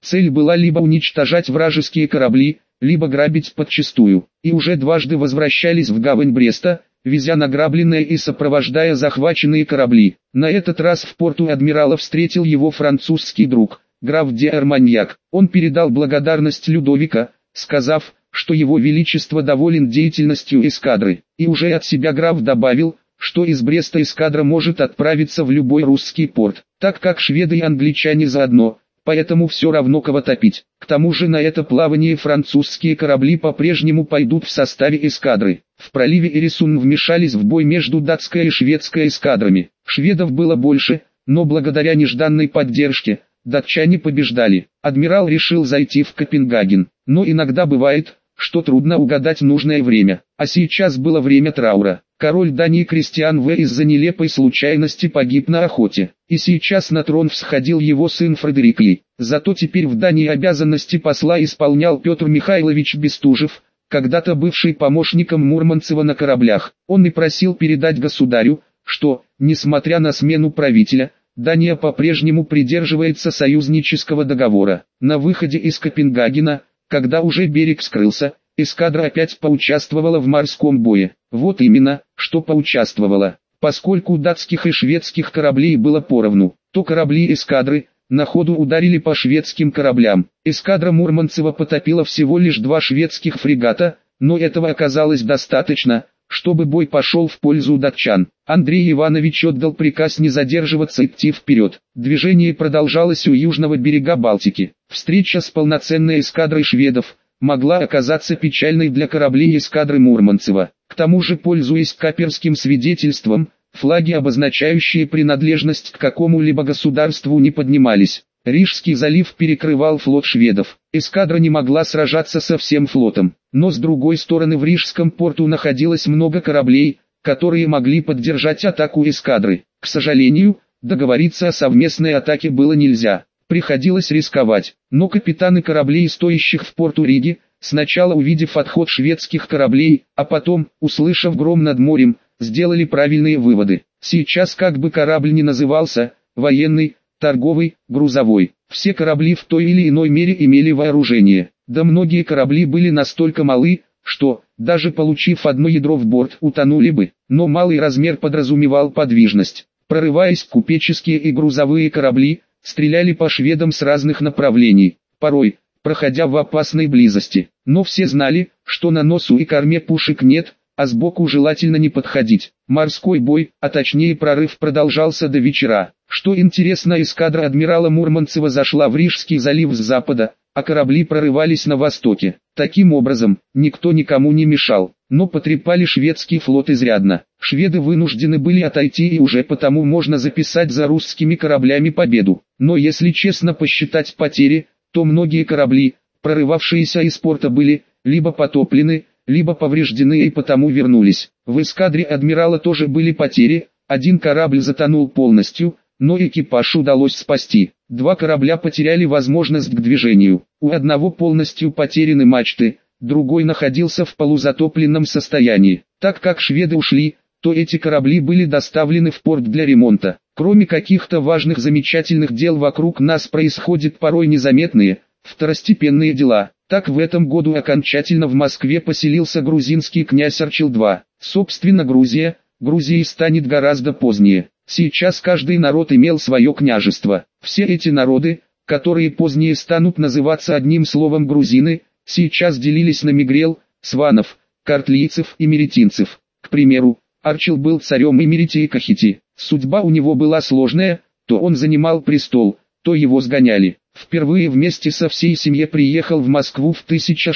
Цель была либо уничтожать вражеские корабли, либо грабить подчистую, и уже дважды возвращались в гавань Бреста, везя награбленное и сопровождая захваченные корабли. На этот раз в порту адмирала встретил его французский друг, граф де Арманьяк. Он передал благодарность Людовика, сказав, что его величество доволен деятельностью эскадры, и уже от себя граф добавил, что из Бреста эскадра может отправиться в любой русский порт, так как шведы и англичане заодно, поэтому все равно кого топить. К тому же на это плавание французские корабли по-прежнему пойдут в составе эскадры. В проливе Эресун вмешались в бой между датской и шведской эскадрами. Шведов было больше, но благодаря нежданной поддержке, датчане побеждали. Адмирал решил зайти в Копенгаген, но иногда бывает, что трудно угадать нужное время. А сейчас было время траура. Король Дании Кристиан В из-за нелепой случайности погиб на охоте, и сейчас на трон всходил его сын Фредерик И. Зато теперь в Дании обязанности посла исполнял Петр Михайлович Бестужев, когда-то бывший помощником Мурманцева на кораблях. Он и просил передать государю, что, несмотря на смену правителя, Дания по-прежнему придерживается союзнического договора. На выходе из Копенгагена, когда уже берег скрылся, эскадра опять поучаствовала в морском бое. Вот именно, что поучаствовала, поскольку датских и шведских кораблей было поровну, то корабли эскадры на ходу ударили по шведским кораблям. Эскадра Мурманцева потопила всего лишь 2 шведских фрегата, но этого оказалось достаточно, чтобы бой пошел в пользу датчан. Андрей Иванович отдал приказ не задерживаться и идти вперед. Движение продолжалось у южного берега Балтики. Встреча с полноценной эскадрой шведов могла оказаться печальной для кораблей эскадры Мурманцева. К тому же, пользуясь каперским свидетельством, флаги, обозначающие принадлежность к какому-либо государству, не поднимались. Рижский залив перекрывал флот шведов. Эскадра не могла сражаться со всем флотом, но с другой стороны в Рижском порту находилось много кораблей, которые могли поддержать атаку эскадры. К сожалению, договориться о совместной атаке было нельзя. Приходилось рисковать, но капитаны кораблей, стоящих в порту Риги, сначала увидев отход шведских кораблей, а потом, услышав гром над морем, сделали правильные выводы. Сейчас, как бы корабль ни назывался, военный, торговый, грузовой, все корабли в той или иной мере имели вооружение. Да многие корабли были настолько малы, что, даже получив одно ядро в борт, утонули бы. Но малый размер подразумевал подвижность. Прорываясь, купеческие и грузовые корабли стреляли по шведам с разных направлений, порой, проходя в опасной близости. Но все знали, что на носу и корме пушек нет, а сбоку желательно не подходить. Морской бой, а точнее прорыв, продолжался до вечера. Что интересно, эскадра адмирала Мурманцева зашла в Рижский залив с запада, а корабли прорывались на востоке. Таким образом, никто никому не мешал, но потрепали шведский флот изрядно. Шведы вынуждены были отойти, и уже потому можно записать за русскими кораблями победу. Но если честно посчитать потери, то многие корабли, прорывавшиеся из порта, были либо потоплены, либо повреждены и потому вернулись. В эскадре адмирала тоже были потери, один корабль затонул полностью, но экипаж удалось спасти. 2 корабля потеряли возможность к движению. У одного полностью потеряны мачты, другой находился в полузатопленном состоянии. Так как шведы ушли, то эти корабли были доставлены в порт для ремонта. Кроме каких-то важных замечательных дел, вокруг нас происходят порой незаметные, второстепенные дела. Так в этом году окончательно в Москве поселился грузинский князь Арчил II. Собственно, Грузией станет гораздо позднее. Сейчас каждый народ имел свое княжество. Все эти народы, которые позднее станут называться одним словом грузины, сейчас делились на мигрел, сванов, картлийцев и меретинцев. К примеру, Арчил был царем Имерите и Кахити. Судьба у него была сложная, то он занимал престол, то его сгоняли. Впервые вместе со всей семьей приехал в Москву в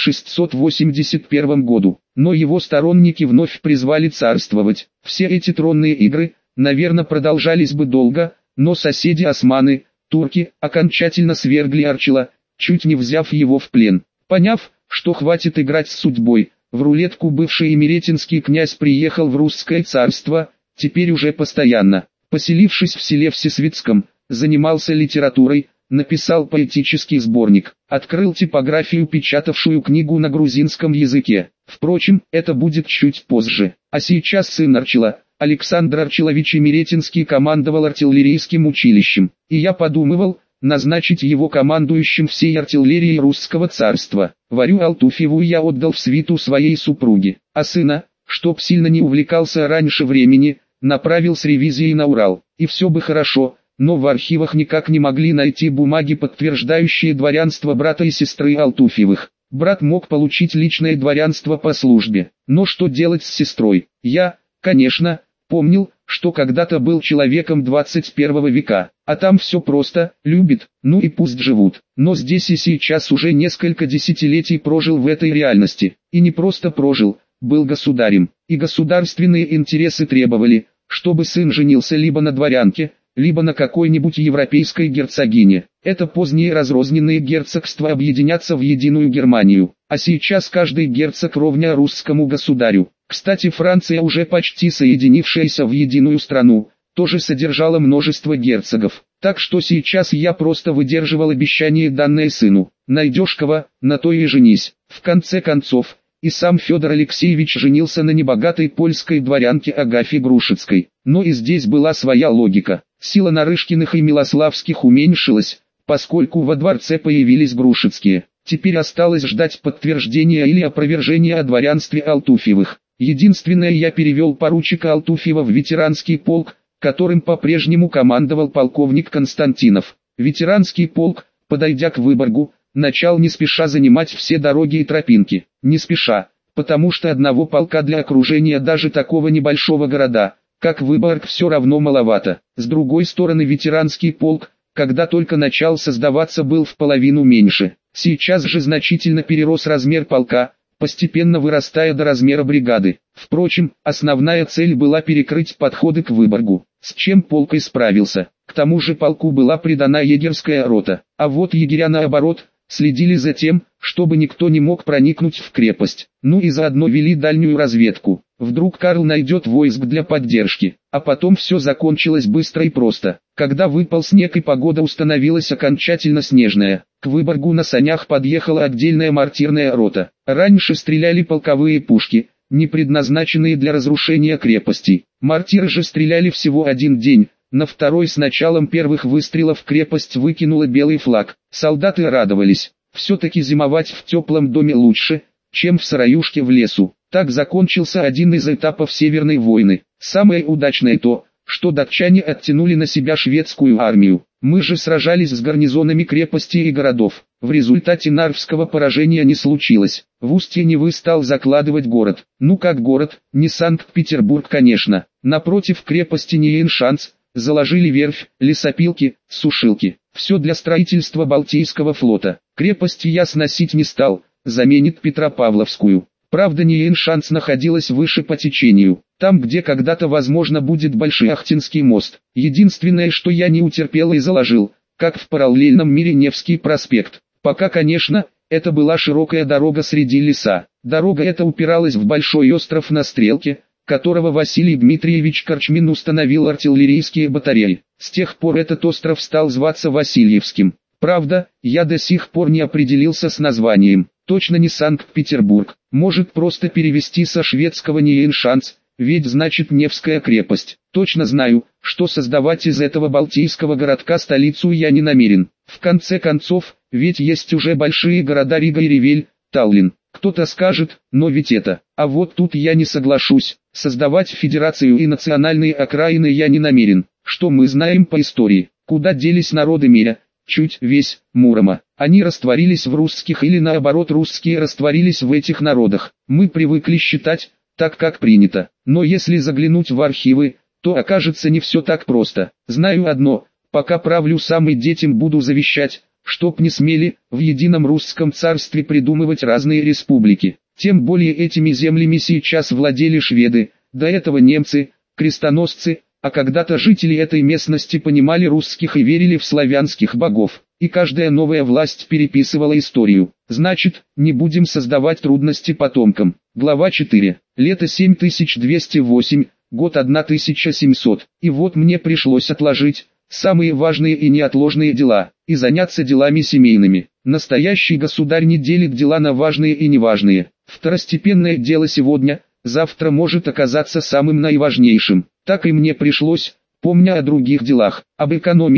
1681 году, но его сторонники вновь призвали царствовать. Все эти тронные игры, наверное, продолжались бы долго, но соседи османы, турки, окончательно свергли Арчила, чуть не взяв его в плен. Поняв, что хватит играть с судьбой, в рулетку бывший имеретинский князь приехал в русское царство, теперь уже постоянно. Поселившись в селе Всесвятском, занимался литературой, написал поэтический сборник, открыл типографию, печатавшую книгу на грузинском языке. Впрочем, это будет чуть позже. А сейчас сын Арчила, Александр Арчилович Имеретинский, командовал артиллерийским училищем. И я подумывал, назначить его командующим всей артиллерией русского царства. Варю Алтуфьеву я отдал в свиту своей супруге, а сына, чтоб сильно не увлекался раньше времени, направил с ревизией на Урал. И все бы хорошо, но в архивах никак не могли найти бумаги, подтверждающие дворянство брата и сестры Алтуфьевых. Брат мог получить личное дворянство по службе, но что делать с сестрой? Я, конечно, помнил, что когда-то был человеком 21 века, а там все просто, любит, ну и пусть живут. Но здесь и сейчас уже несколько десятилетий прожил в этой реальности, и не просто прожил, был государем, и государственные интересы требовали, чтобы сын женился либо на дворянке, либо на какой-нибудь европейской герцогине. Это поздние разрозненные герцогства объединятся в единую Германию, а сейчас каждый герцог ровня русскому государю. Кстати, Франция, уже почти соединившаяся в единую страну, тоже содержала множество герцогов. Так что сейчас я просто выдерживал обещание, данное сыну. Найдешь кого, на то и женись. В конце концов, и сам Федор Алексеевич женился на небогатой польской дворянке Агафье Грушицкой. Но и здесь была своя логика. Сила Нарышкиных и Милославских уменьшилась, поскольку во дворце появились Грушицкие. Теперь осталось ждать подтверждения или опровержения о дворянстве Алтуфьевых. Единственное, я перевел поручика Алтуфьева в ветеранский полк, которым по-прежнему командовал полковник Константинов. Ветеранский полк, подойдя к Выборгу, начал не спеша занимать все дороги и тропинки. Не спеша, потому что одного полка для окружения даже такого небольшого города, как Выборг, все равно маловато. С другой стороны, ветеранский полк, когда только начал создаваться, был в половину меньше. Сейчас же значительно перерос размер полка, постепенно вырастая до размера бригады. Впрочем, основная цель была перекрыть подходы к Выборгу, с чем полк и справился. К тому же полку была придана егерская рота, а вот егеря, наоборот, следили за тем, чтобы никто не мог проникнуть в крепость. Ну и заодно вели дальнюю разведку. Вдруг Карл найдет войск для поддержки. А потом все закончилось быстро и просто. Когда выпал снег и погода установилась окончательно снежная, к Выборгу на санях подъехала отдельная мортирная рота. Раньше стреляли полковые пушки, не предназначенные для разрушения крепостей. Мортиры же стреляли всего один день. На второй с началом первых выстрелов крепость выкинула белый флаг. Солдаты радовались. Все-таки зимовать в теплом доме лучше, чем в сыроюшке в лесу. Так закончился один из этапов Северной войны. Самое удачное то, что датчане оттянули на себя шведскую армию. Мы же сражались с гарнизонами крепостей и городов. В результате Нарвского поражения не случилось. В устье Невы стал закладывать город. Ну как город, не Санкт-Петербург, конечно. Напротив крепости Ниеншанс заложили верфь, лесопилки, сушилки. Все для строительства Балтийского флота. Крепость я сносить не стал, заменит Петропавловскую. Правда, Ниеншанс находилась выше по течению, там где когда-то возможно будет Большеахтинский мост. Единственное, что я не утерпел и заложил, как в параллельном мире, Невский проспект. Пока, конечно, это была широкая дорога среди леса. Дорога эта упиралась в большой остров на стрелке, которого Василий Дмитриевич Корчмин установил артиллерийские батареи. С тех пор этот остров стал зваться Васильевским. Правда, я до сих пор не определился с названием. Точно не Санкт-Петербург. Может просто перевести со шведского Ниеншанс, ведь значит Невская крепость. Точно знаю, что создавать из этого балтийского городка столицу я не намерен. В конце концов, ведь есть уже большие города Рига и Ревель, Таллин. Кто-то скажет, но ведь это. А вот тут я не соглашусь. Создавать федерацию и национальные окраины я не намерен. Что мы знаем по истории? Куда делись народы мира? Чуть весь Мурома. Они растворились в русских или наоборот русские растворились в этих народах. Мы привыкли считать, так как принято. Но если заглянуть в архивы, то окажется не все так просто. Знаю одно, пока правлю сам и детям буду завещать, чтоб не смели в едином русском царстве придумывать разные республики. Тем более этими землями сейчас владели шведы, до этого немцы, крестоносцы, а когда-то жители этой местности понимали русских и верили в славянских богов, и каждая новая власть переписывала историю. Значит, не будем создавать трудности потомкам. Глава 4. Лето 7208, год 1700. И вот мне пришлось отложить самые важные и неотложные дела, и заняться делами семейными. Настоящий государь не делит дела на важные и неважные. Второстепенное дело сегодня, завтра может оказаться самым наиважнейшим. Так и мне пришлось, помня о других делах, об экономике,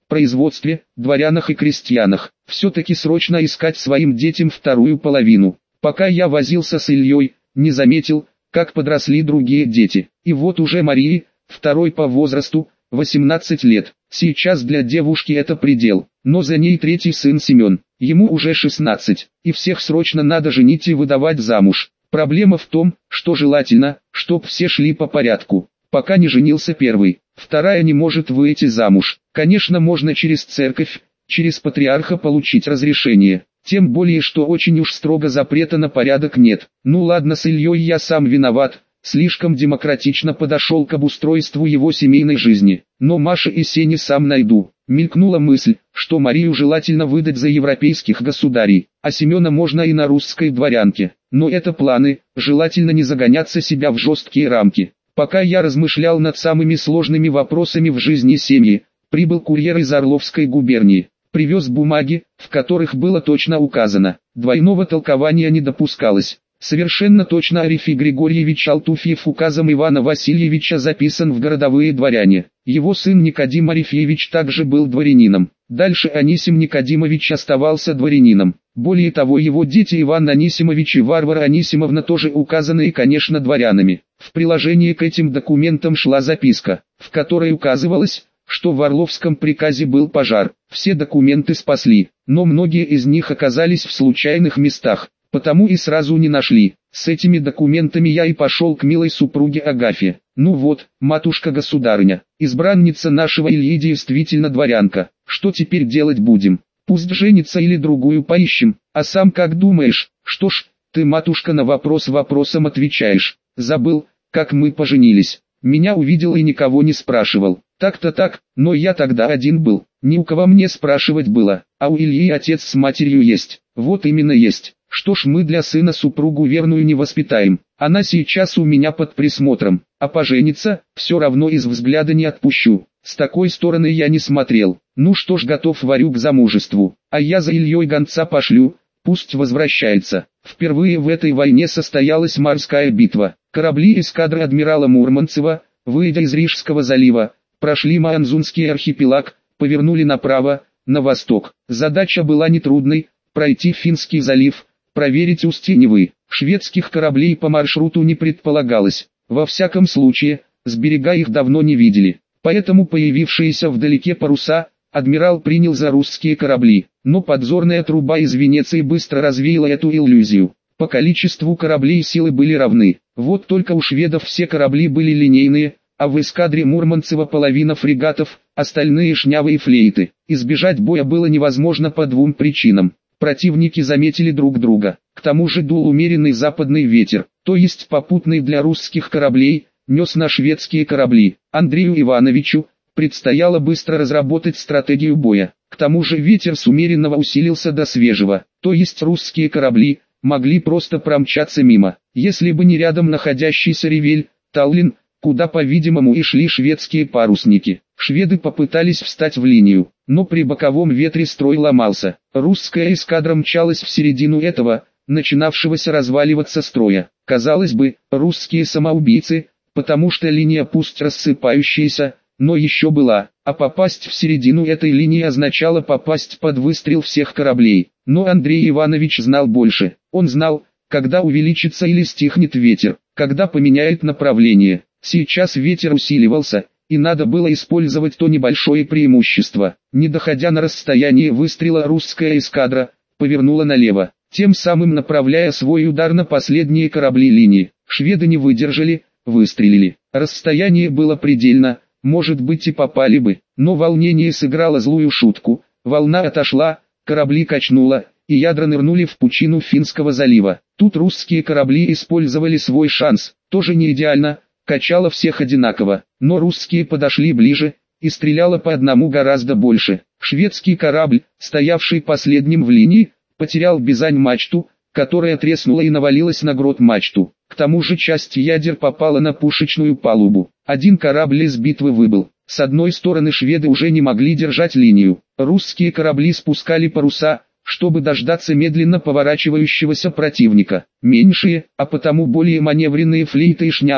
производстве, дворянах и крестьянах. Все-таки срочно искать своим детям вторую половину. Пока я возился с Ильей, не заметил, как подросли другие дети. И вот уже Марии, второй по возрасту, 18 лет. Сейчас для девушки это предел. Но за ней третий сын Семен. Ему уже 16. И всех срочно надо женить и выдавать замуж. Проблема в том, что желательно, чтоб все шли по порядку. Пока не женился первый, вторая не может выйти замуж. Конечно, можно через церковь, через патриарха получить разрешение. Тем более, что очень уж строго запрета на порядок нет. Ну ладно, с Ильей я сам виноват. Слишком демократично подошел к обустройству его семейной жизни. Но Маша и Сени сам найду. Мелькнула мысль, что Марию желательно выдать за европейских государей, а Семена можно и на русской дворянке. Но это планы, желательно не загоняться себя в жесткие рамки. Пока я размышлял над самыми сложными вопросами в жизни семьи, прибыл курьер из Орловской губернии. Привез бумаги, в которых было точно указано, двойного толкования не допускалось. Совершенно точно Арифий Григорьевич Алтуфьев указом Ивана Васильевича записан в городовые дворяне. Его сын Никодим Арифьевич также был дворянином. Дальше Анисим Никодимович оставался дворянином. Более того, его дети Иван Анисимович и Варвара Анисимовна тоже указаны и, конечно, дворянами. В приложении к этим документам шла записка, в которой указывалось, что в Орловском приказе был пожар. Все документы спасли, но многие из них оказались в случайных местах, потому и сразу не нашли. С этими документами я и пошел к милой супруге Агафье. Ну вот, матушка-государыня, избранница нашего Ильи действительно дворянка. Что теперь делать будем? Пусть женится или другую поищем. А сам как думаешь? Что ж, ты, матушка, на вопрос вопросом отвечаешь. Забыл, как мы поженились. Меня увидел и никого не спрашивал. Так-то так, но я тогда один был. Ни у кого мне спрашивать было. А у Ильи отец с матерью есть. Вот именно есть. Что ж, мы для сына супругу верную не воспитаем. Она сейчас у меня под присмотром. А пожениться, все равно из взгляда не отпущу. С такой стороны я не смотрел. Ну что ж, готов варю к замужеству. А я за Ильей гонца пошлю, пусть возвращается. Впервые в этой войне состоялась морская битва. Корабли эскадры адмирала Мурманцева, выйдя из Рижского залива, прошли Маанзунский архипелаг, повернули направо, на восток. Задача была нетрудной – пройти Финский залив, проверить устье Невы. Шведских кораблей по маршруту не предполагалось. Во всяком случае, с берега их давно не видели. Поэтому появившиеся вдалеке паруса, адмирал принял за русские корабли. Но подзорная труба из Венеции быстро развеяла эту иллюзию. По количеству кораблей силы были равны. Вот только у шведов все корабли были линейные, а в эскадре Мурманцева половина фрегатов, остальные шнявы и флейты. Избежать боя было невозможно по двум причинам. Противники заметили друг друга. К тому же дул умеренный западный ветер, то есть попутный для русских кораблей, нес на шведские корабли. Андрею Ивановичу предстояло быстро разработать стратегию боя. К тому же ветер с умеренного усилился до свежего, то есть русские корабли могли просто промчаться мимо. Если бы не рядом находящийся Ревель, Таллин, куда, по-видимому, и шли шведские парусники. Шведы попытались встать в линию, но при боковом ветре строй ломался. Русская эскадра мчалась в середину этого, начинавшегося разваливаться строя. Казалось бы, русские самоубийцы, потому что линия пусть рассыпающаяся, но еще была, а попасть в середину этой линии означало попасть под выстрел всех кораблей. Но Андрей Иванович знал больше. Он знал, когда увеличится или стихнет ветер, когда поменяет направление. Сейчас ветер усиливался, и надо было использовать то небольшое преимущество. Не доходя на расстояние выстрела, русская эскадра повернула налево, тем самым направляя свой удар на последние корабли линии. Шведы не выдержали, выстрелили. Расстояние было предельно, может быть и попали бы, но волнение сыграло злую шутку. Волна отошла, корабли качнуло, и ядра нырнули в пучину Финского залива. Тут русские корабли использовали свой шанс, тоже не идеально, качало всех одинаково, но русские подошли ближе, и стреляло по одному гораздо больше. Шведский корабль, стоявший последним в линии, потерял бизань-мачту, которая треснула и навалилась на грот-мачту. К тому же часть ядер попала на пушечную палубу. Один корабль из битвы выбыл. С одной стороны шведы уже не могли держать линию. Русские корабли спускали паруса, чтобы дождаться медленно поворачивающегося противника. Меньшие, а потому более маневренные флейты и шнявы,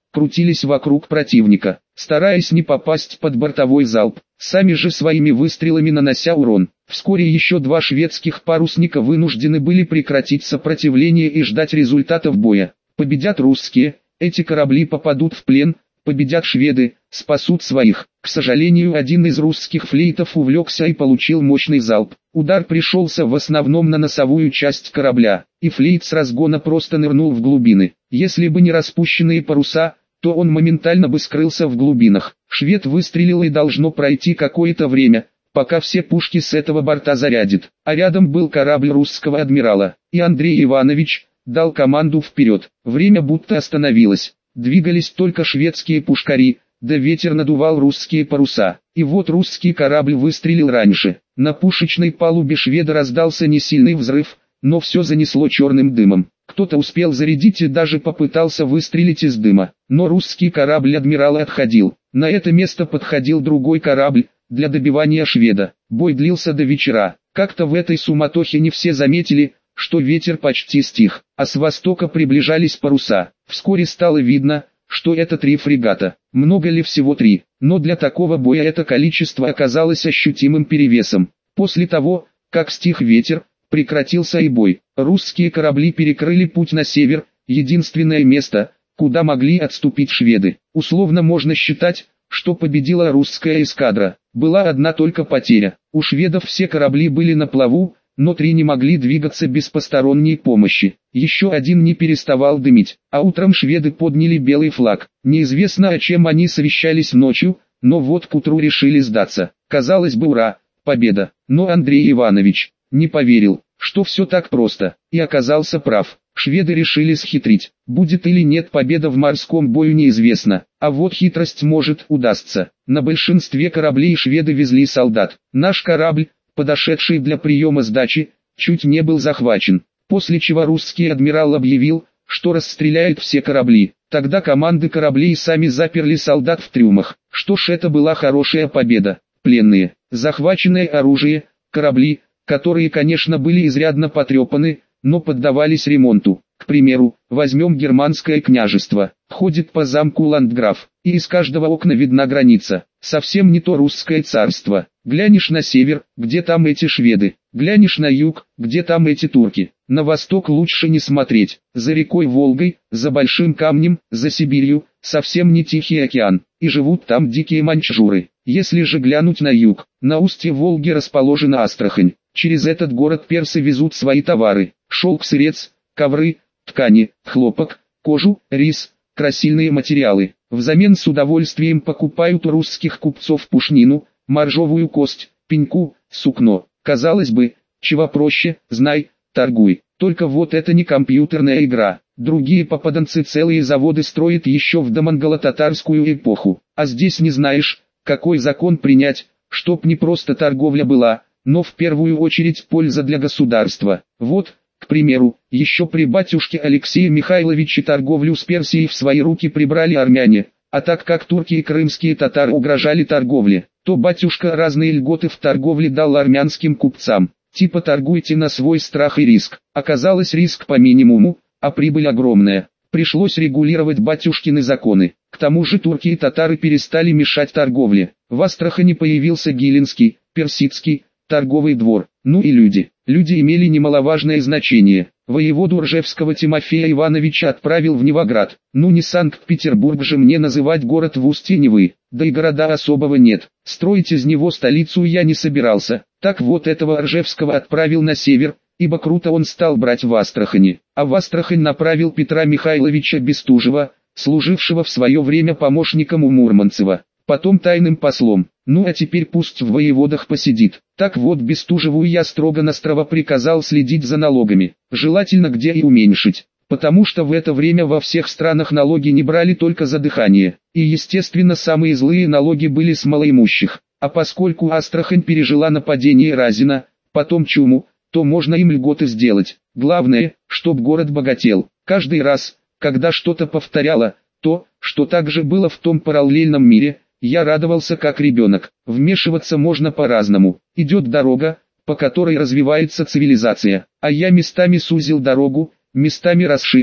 крутились вокруг противника, стараясь не попасть под бортовой залп, сами же своими выстрелами нанося урон. Вскоре еще два шведских парусника вынуждены были прекратить сопротивление и ждать результатов боя. Победят русские, эти корабли попадут в плен, победят шведы, спасут своих. К сожалению, один из русских флейтов увлекся и получил мощный залп. Удар пришелся в основном на носовую часть корабля, и флейт с разгона просто нырнул в глубины. Если бы не распущенные паруса, то он моментально бы скрылся в глубинах. Швед выстрелил, и должно пройти какое-то время, пока все пушки с этого борта зарядит. А рядом был корабль русского адмирала, и Андрей Иванович дал команду вперед. Время будто остановилось. Двигались только шведские пушкари, да ветер надувал русские паруса. И вот русский корабль выстрелил раньше. На пушечной палубе шведа раздался несильный взрыв, но все занесло черным дымом. Кто-то успел зарядить и даже попытался выстрелить из дыма. Но русский корабль адмирала отходил. На это место подходил другой корабль для добивания шведа. Бой длился до вечера. Как-то в этой суматохе не все заметили, что ветер почти стих, а с востока приближались паруса. Вскоре стало видно, что это 3 фрегата. Много ли? Всего 3, но для такого боя это количество оказалось ощутимым перевесом. После того, как стих ветер, прекратился и бой. Русские корабли перекрыли путь на север, единственное место, куда могли отступить шведы. Условно можно считать, что победила русская эскадра. Была одна только потеря. У шведов все корабли были на плаву, но 3 не могли двигаться без посторонней помощи. Еще один не переставал дымить, а утром шведы подняли белый флаг. Неизвестно, о чем они совещались ночью, но вот к утру решили сдаться. Казалось бы, ура, победа. Но Андрей Иванович не поверил, что все так просто, и оказался прав. Шведы решили схитрить. Будет или нет победа в морском бою, неизвестно, а вот хитрость может удастся. На большинстве кораблей шведы везли солдат. Наш корабль, подошедший для приема сдачи, чуть не был захвачен, после чего русский адмирал объявил, что расстреляет все корабли. Тогда команды кораблей сами заперли солдат в трюмах. Что ж, это была хорошая победа. Пленные, захваченное оружие, корабли, которые, конечно, были изрядно потрепаны, но поддавались ремонту. К примеру, возьмем германское княжество. Ходит по замку ландграф, и из каждого окна видна граница. Совсем не то русское царство. Глянешь на север, где там эти шведы. Глянешь на юг, где там эти турки. На восток лучше не смотреть. За рекой Волгой, за Большим камнем, за Сибирью, совсем не Тихий океан. И живут там дикие маньчжуры. Если же глянуть на юг, на устье Волги расположена Астрахань. Через этот город персы везут свои товары. Шелк, сырец, ковры, ткани, хлопок, кожу, рис, красильные материалы. Взамен с удовольствием покупают у русских купцов пушнину, моржовую кость, пеньку, сукно. Казалось бы, чего проще, знай, торгуй. Только вот это не компьютерная игра. Другие попаданцы целые заводы строят еще в домонголо-татарскую эпоху. А здесь не знаешь, какой закон принять, чтоб не просто торговля была, но в первую очередь польза для государства. Вот, к примеру, еще при батюшке Алексее Михайловиче торговлю с Персией в свои руки прибрали армяне, а так как турки и крымские татары угрожали торговле, то батюшка разные льготы в торговле дал армянским купцам, типа торгуйте на свой страх и риск. Оказалось, риск по минимуму, а прибыль огромная. Пришлось регулировать батюшкины законы. К тому же турки и татары перестали мешать торговле. В Астрахани появился Гилинский, Персидский, торговый двор. Ну и люди. Люди имели немаловажное значение. Воеводу Ржевского Тимофея Ивановича отправил в Невоград. Ну не Санкт-Петербург же мне называть город в устье Невы. Да и города особого нет. Строить из него столицу я не собирался. Так вот, этого Ржевского отправил на север, ибо круто он стал брать в Астрахани. А в Астрахань направил Петра Михайловича Бестужева, служившего в свое время помощником у Мурманцева, потом тайным послом. Ну а теперь пусть в воеводах посидит. Так вот, Бестужеву я строго-настрого приказал следить за налогами, желательно где и уменьшить, потому что в это время во всех странах налоги не брали только за дыхание, и естественно самые злые налоги были с малоимущих. А поскольку Астрахань пережила нападение Разина, потом чуму, то можно им льготы сделать. Главное, чтоб город богател. Каждый раз, когда что-то повторяло, то, что также было в том параллельном мире, я радовался как ребенок. Вмешиваться можно по-разному. Идет дорога, по которой развивается цивилизация, а я местами сузил дорогу, местами расширил,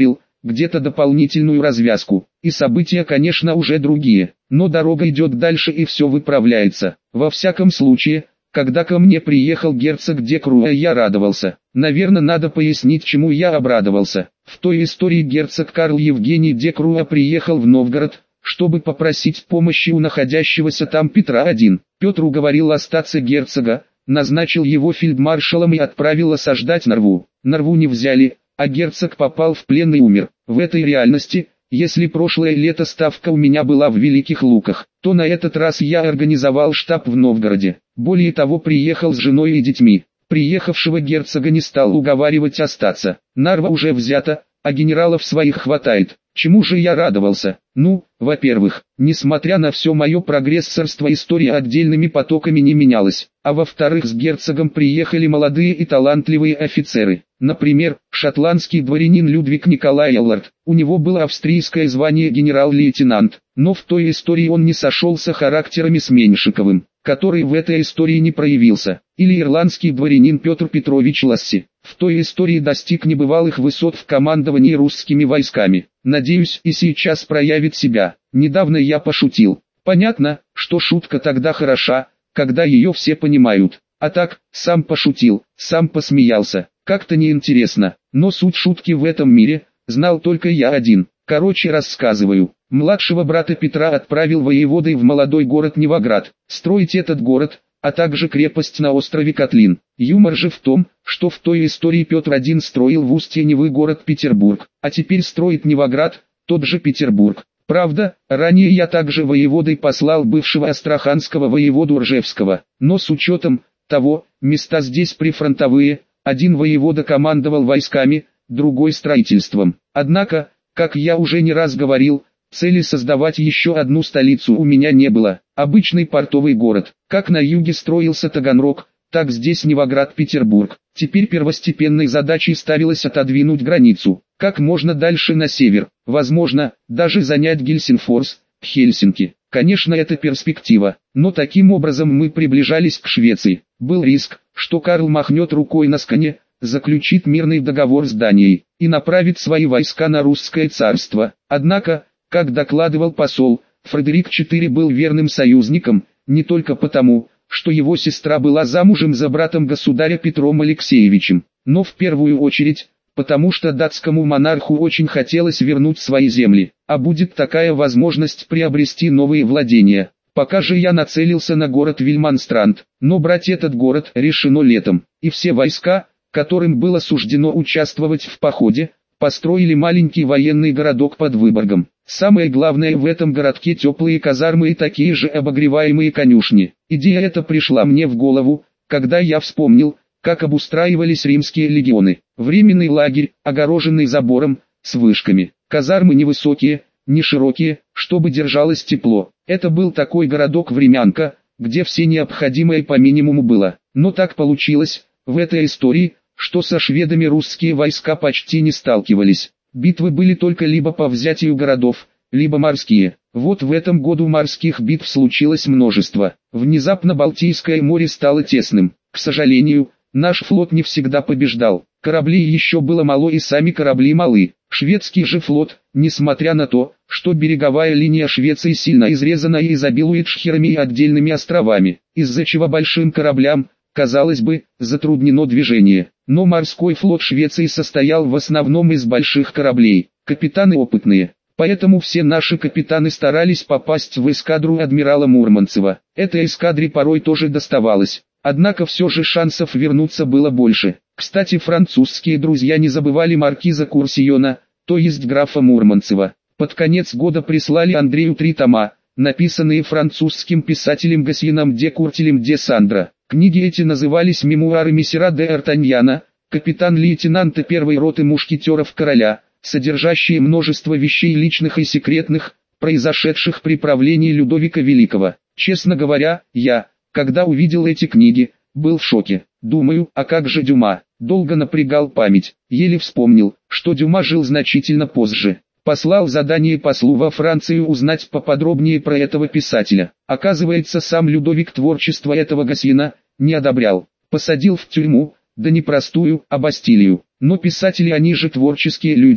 где-то дополнительную развязку. И события, конечно, уже другие, но дорога идет дальше и все выправляется. Во всяком случае, когда ко мне приехал герцог де Круа, я радовался. Наверное, надо пояснить, чему я обрадовался. В той истории герцог Карл Евгений де Круа приехал в Новгород, чтобы попросить помощи у находящегося там Петра I. Петр уговорил остаться герцога, назначил его фельдмаршалом и отправил осаждать Нарву. Нарву не взяли, а герцог попал в плен и умер. В этой реальности, если прошлое лето ставка у меня была в Великих Луках, то на этот раз я организовал штаб в Новгороде. Более того, приехал с женой и детьми. Приехавшего герцога не стал уговаривать остаться. Нарва уже взята, а генералов своих хватает. Чему же я радовался? Ну, во-первых, несмотря на все мое прогрессорство, история отдельными потоками не менялась. А во-вторых, с герцогом приехали молодые и талантливые офицеры. Например, шотландский дворянин Людвиг Николай Эллард. У него было австрийское звание генерал-лейтенант, но в той истории он не сошелся характерами с Меньшиковым, который в этой истории не проявился. Или ирландский дворянин Петр Петрович Ласси. В той истории достиг небывалых высот в командовании русскими войсками. Надеюсь, и сейчас проявит себя. Недавно я пошутил. Понятно, что шутка тогда хороша, когда ее все понимают. А так, сам пошутил, сам посмеялся. Как-то неинтересно. Но суть шутки в этом мире знал только я один. Короче, рассказываю. Младшего брата Петра отправил воеводой в молодой город Невоград. Строить этот город, а также крепость на острове Котлин. Юмор же в том, что в той истории Петр I строил в устье Невы город Петербург, а теперь строит Невоград, тот же Петербург. Правда, ранее я также воеводой послал бывшего астраханского воеводу Ржевского, но с учетом того, места здесь прифронтовые, один воевода командовал войсками, другой строительством. Однако, как я уже не раз говорил, цели создавать еще одну столицу у меня не было. Обычный портовый город. Как на юге строился Таганрог, так здесь Невоград-Петербург. Теперь первостепенной задачей ставилось отодвинуть границу как можно дальше на север. Возможно, даже занять Гельсинфорс, Хельсинки. Конечно, это перспектива, но таким образом мы приближались к Швеции. Был риск, что Карл махнет рукой на скане, заключит мирный договор с Данией и направит свои войска на русское царство. Однако, как докладывал посол, Фредерик IV был верным союзником, не только потому, что его сестра была замужем за братом государя Петром Алексеевичем, но в первую очередь, потому что датскому монарху очень хотелось вернуть свои земли, а будет такая возможность приобрести новые владения. Пока же я нацелился на город Вильманстранд, но брать этот город решено летом, и все войска, которым было суждено участвовать в походе, построили маленький военный городок под Выборгом. Самое главное, в этом городке теплые казармы и такие же обогреваемые конюшни. Идея эта пришла мне в голову, когда я вспомнил, как обустраивались римские легионы. Временный лагерь, огороженный забором, с вышками. Казармы невысокие, не широкие, чтобы держалось тепло. Это был такой городок-времянка, где все необходимое по минимуму было. Но так получилось, в этой истории, что со шведами русские войска почти не сталкивались. Битвы были только либо по взятию городов, либо морские. Вот в этом году морских битв случилось множество. Внезапно Балтийское море стало тесным. К сожалению, наш флот не всегда побеждал. Кораблей еще было мало и сами корабли малы. Шведский же флот, несмотря на то, что береговая линия Швеции сильно изрезана и изобилует шхерами и отдельными островами, из-за чего большим кораблям, казалось бы, затруднено движение. Но морской флот Швеции состоял в основном из больших кораблей, капитаны опытные. Поэтому все наши капитаны старались попасть в эскадру адмирала Мурманцева. Этой эскадре порой тоже доставалось. Однако все же шансов вернуться было больше. Кстати, французские друзья не забывали маркиза Курсиона, то есть графа Мурманцева. Под конец года прислали Андрею 3 тома, написанные французским писателем Гассиеном де Куртелем де Сандро. Книги эти назывались «Мемуары мессера де Артаньяна», капитан-лейтенанта первой роты мушкетеров короля, содержащие множество вещей личных и секретных, произошедших при правлении Людовика Великого. Честно говоря, я, когда увидел эти книги, был в шоке. Думаю, а как же Дюма? Долго напрягал память, еле вспомнил, что Дюма жил значительно позже. Послал задание послу во Францию узнать поподробнее про этого писателя. Оказывается, сам Людовик творчество этого Гассиена не одобрял. Посадил в тюрьму, да не простую, а Бастилию. Но писатели, они же творческие люди,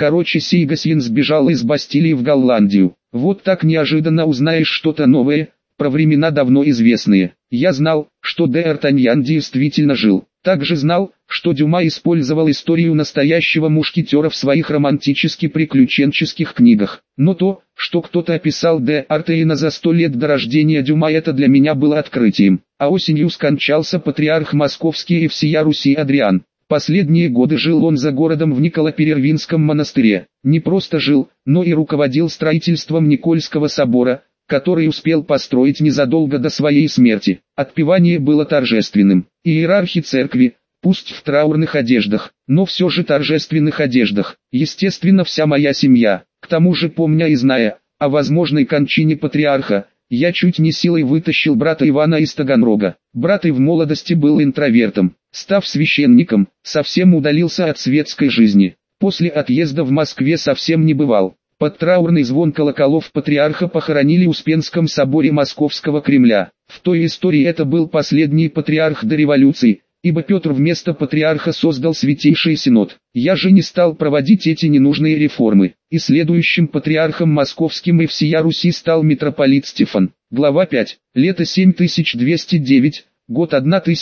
Короче, Сейгасьен сбежал из Бастилии в Голландию. Вот так неожиданно узнаешь что-то новое, про времена давно известные. Я знал, что Д'Артаньян действительно жил. Также знал, что Дюма использовал историю настоящего мушкетера в своих романтически-приключенческих книгах. Но то, что кто-то описал Д'Артаньяна за 100 лет до рождения Дюма, это для меня было открытием. А осенью скончался патриарх московский и всея Руси Адриан. Последние годы жил он за городом в Николо-Перервинском монастыре. Не просто жил, но и руководил строительством Никольского собора, который успел построить незадолго до своей смерти. Отпевание было торжественным. Иерархи церкви, пусть в траурных одеждах, но все же торжественных одеждах. Естественно, вся моя семья. К тому же, помня и зная о возможной кончине патриарха, я чуть не силой вытащил брата Ивана из Таганрога. Брат и в молодости был интровертом. Став священником, совсем удалился от светской жизни. После отъезда в Москве совсем не бывал. Под траурный звон колоколов патриарха похоронили в Успенском соборе Московского Кремля. В той истории это был последний патриарх до революции, ибо Петр вместо патриарха создал Святейший Синод. Я же не стал проводить эти ненужные реформы, и следующим патриархом московским и всея Руси стал митрополит Стефан. Глава 5. Лето 7209, год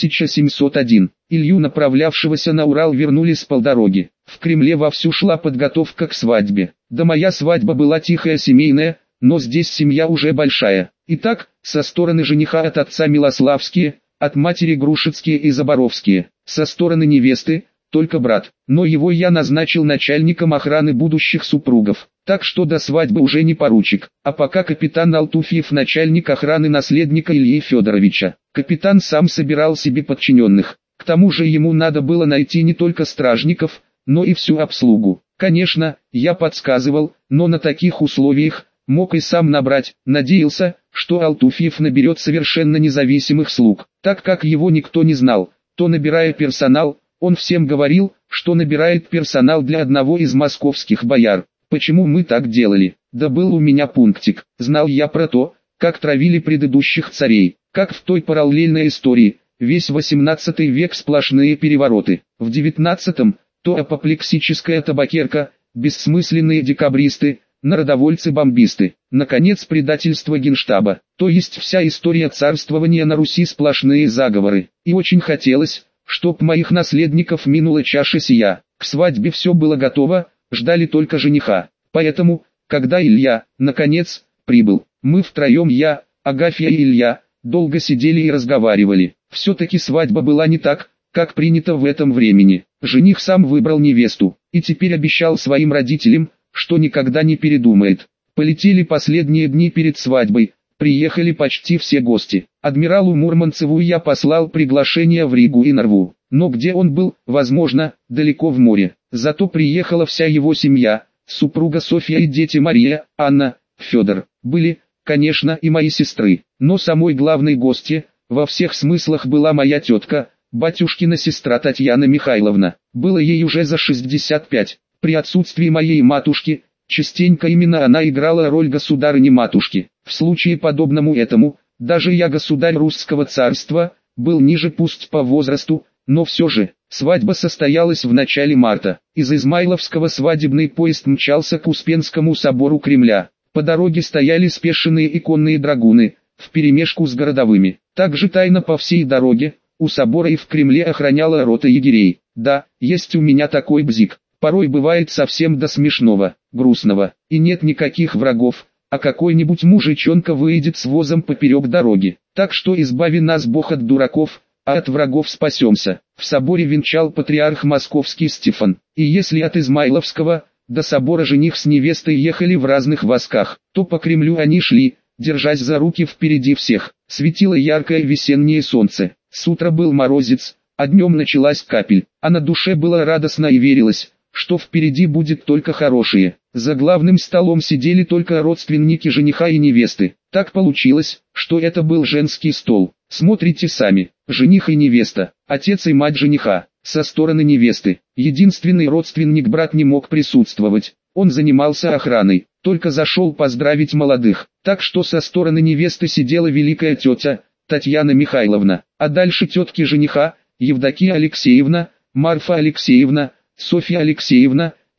1701. Илью, направлявшегося на Урал, вернули с полдороги. В Кремле вовсю шла подготовка к свадьбе. Да моя свадьба была тихая, семейная, но здесь семья уже большая. Итак, со стороны жениха от отца Милославские, от матери Грушицкие и Заборовские. Со стороны невесты только брат, но его я назначил начальником охраны будущих супругов. Так что до свадьбы уже не поручик, а пока капитан Алтуфьев начальник охраны наследника Ильи Федоровича. Капитан сам собирал себе подчиненных. К тому же ему надо было найти не только стражников, но и всю обслугу. Конечно, я подсказывал, но на таких условиях мог и сам набрать. Надеялся, что Алтуфьев наберет совершенно независимых слуг. Так как его никто не знал, то, набирая персонал, он всем говорил, что набирает персонал для одного из московских бояр. Почему мы так делали? Да был у меня пунктик. Знал я про то, как травили предыдущих царей, как в той параллельной истории, весь 18 век сплошные перевороты. В 19-м, то апоплексическая табакерка, бессмысленные декабристы, народовольцы-бомбисты, наконец предательство Генштаба, то есть вся история царствования на Руси сплошные заговоры. И очень хотелось, чтоб моих наследников минула чаша сия. К свадьбе все было готово, ждали только жениха. Поэтому, когда Илья, наконец, прибыл, мы втроем, я, Агафья и Илья, долго сидели и разговаривали. Все-таки свадьба была не так, как принято в этом времени. Жених сам выбрал невесту, и теперь обещал своим родителям, что никогда не передумает. Полетели последние дни перед свадьбой, приехали почти все гости. Адмиралу Мурманцеву я послал приглашение в Ригу и Нарву, но где он был, возможно, далеко в море. Зато приехала вся его семья, супруга Софья и дети Мария, Анна, Федор. Были, конечно, и мои сестры, но самой главной гостьей, во всех смыслах, была моя тетка, батюшкина сестра Татьяна Михайловна. Было ей уже за 65. При отсутствии моей матушки, частенько именно она играла роль государыни-матушки. В случае подобному этому, даже я, государь русского царства, был ниже пусть по возрасту, но все же. Свадьба состоялась в начале марта. Из Измайловского свадебный поезд мчался к Успенскому собору Кремля. По дороге стояли спешенные и конные драгуны, вперемешку с городовыми. Также тайно по всей дороге, у собора и в Кремле охраняла рота егерей. Да, есть у меня такой бзик. Порой бывает совсем до смешного, грустного, и нет никаких врагов, а какой-нибудь мужичонка выйдет с возом поперек дороги. Так что избави нас Бог от дураков, а от врагов спасемся. В соборе венчал патриарх московский Стефан, и если от Измайловского до собора жених с невестой ехали в разных восках, то по Кремлю они шли, держась за руки впереди всех. Светило яркое весеннее солнце, с утра был морозец, а днем началась капель, а на душе было радостно и верилось, что впереди будет только хорошее. За главным столом сидели только родственники жениха и невесты. Так получилось, что это был женский стол. Смотрите сами, жених и невеста, отец и мать жениха. Со стороны невесты, единственный родственник брат не мог присутствовать, он занимался охраной, только зашел поздравить молодых. Так что со стороны невесты сидела великая тетя, Татьяна Михайловна, а дальше тетки жениха, Евдокия Алексеевна, Марфа Алексеевна, Софья Алексеевна,